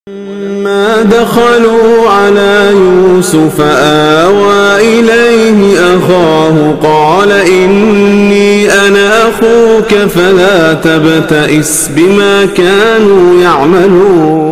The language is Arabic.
لما دخلوا على يوسف آوى إليه أخاه قال إني أنا أخوك فلا تبتئس بما كانوا يعملون.